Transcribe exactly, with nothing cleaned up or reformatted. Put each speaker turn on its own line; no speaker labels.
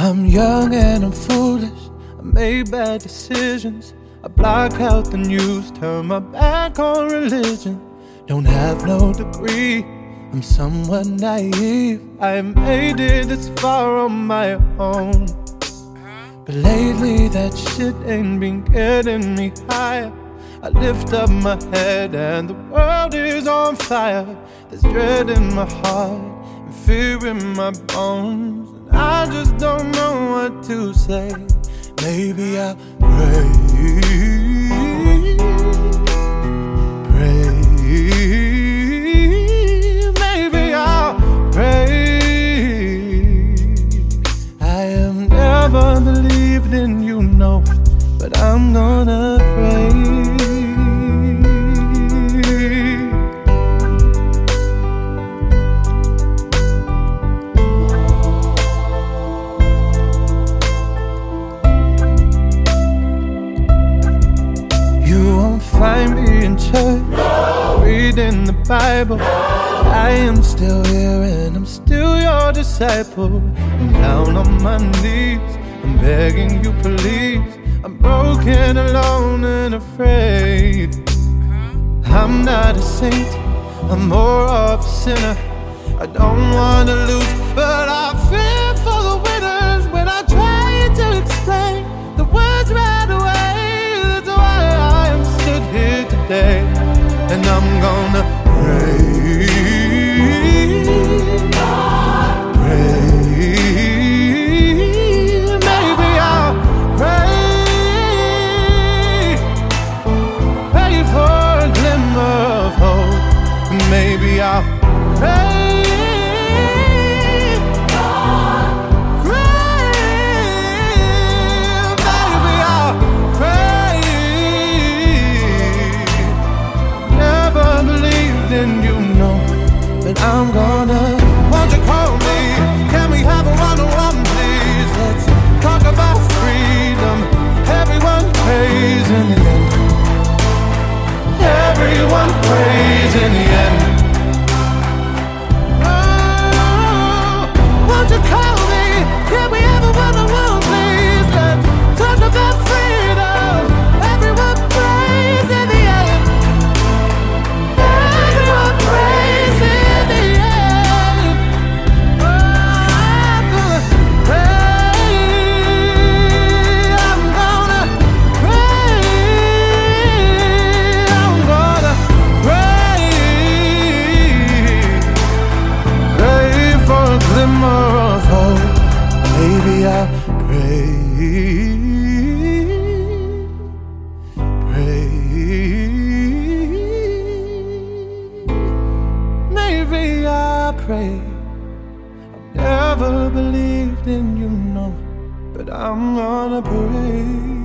I'm young and I'm foolish, I made bad decisions. I block out the news, turn my back on religion. Don't have no degree, I'm somewhat naive. I made it this far on my own, but lately that shit ain't been getting me higher. I lift up my head and the world is on fire. There's dread in my heart and fear in my bones, and I just don't know what to say. Maybe I'll pray, pray. Maybe I'll pray. I have never believed in you, no, but I'm gonna pray. Find me in church, reading the Bible. I am still here and I'm still your disciple. I'm down on my knees, I'm begging you please. I'm broken, alone and afraid. I'm not a saint, I'm more of a sinner. I don't wanna lose, but I fear for the winners. When I try to explain the words right away, here today, and I'm gonna pray, pray. Maybe I'll pray, pray for a glimmer of hope. Maybe I'll pray. I'm gonna, won't you call me? Can we have a one-on-one, please? Let's talk about freedom. Everyone prays in the end. Everyone prays in the end. Oh, won't you call me? Can we have a one-on-one, please? Let's talk about freedom. Everyone prays in the end. Everyone prays in the end. Maybe I'll pray, pray. Maybe I'll pray. I've never believed in you, no, but I'm gonna pray.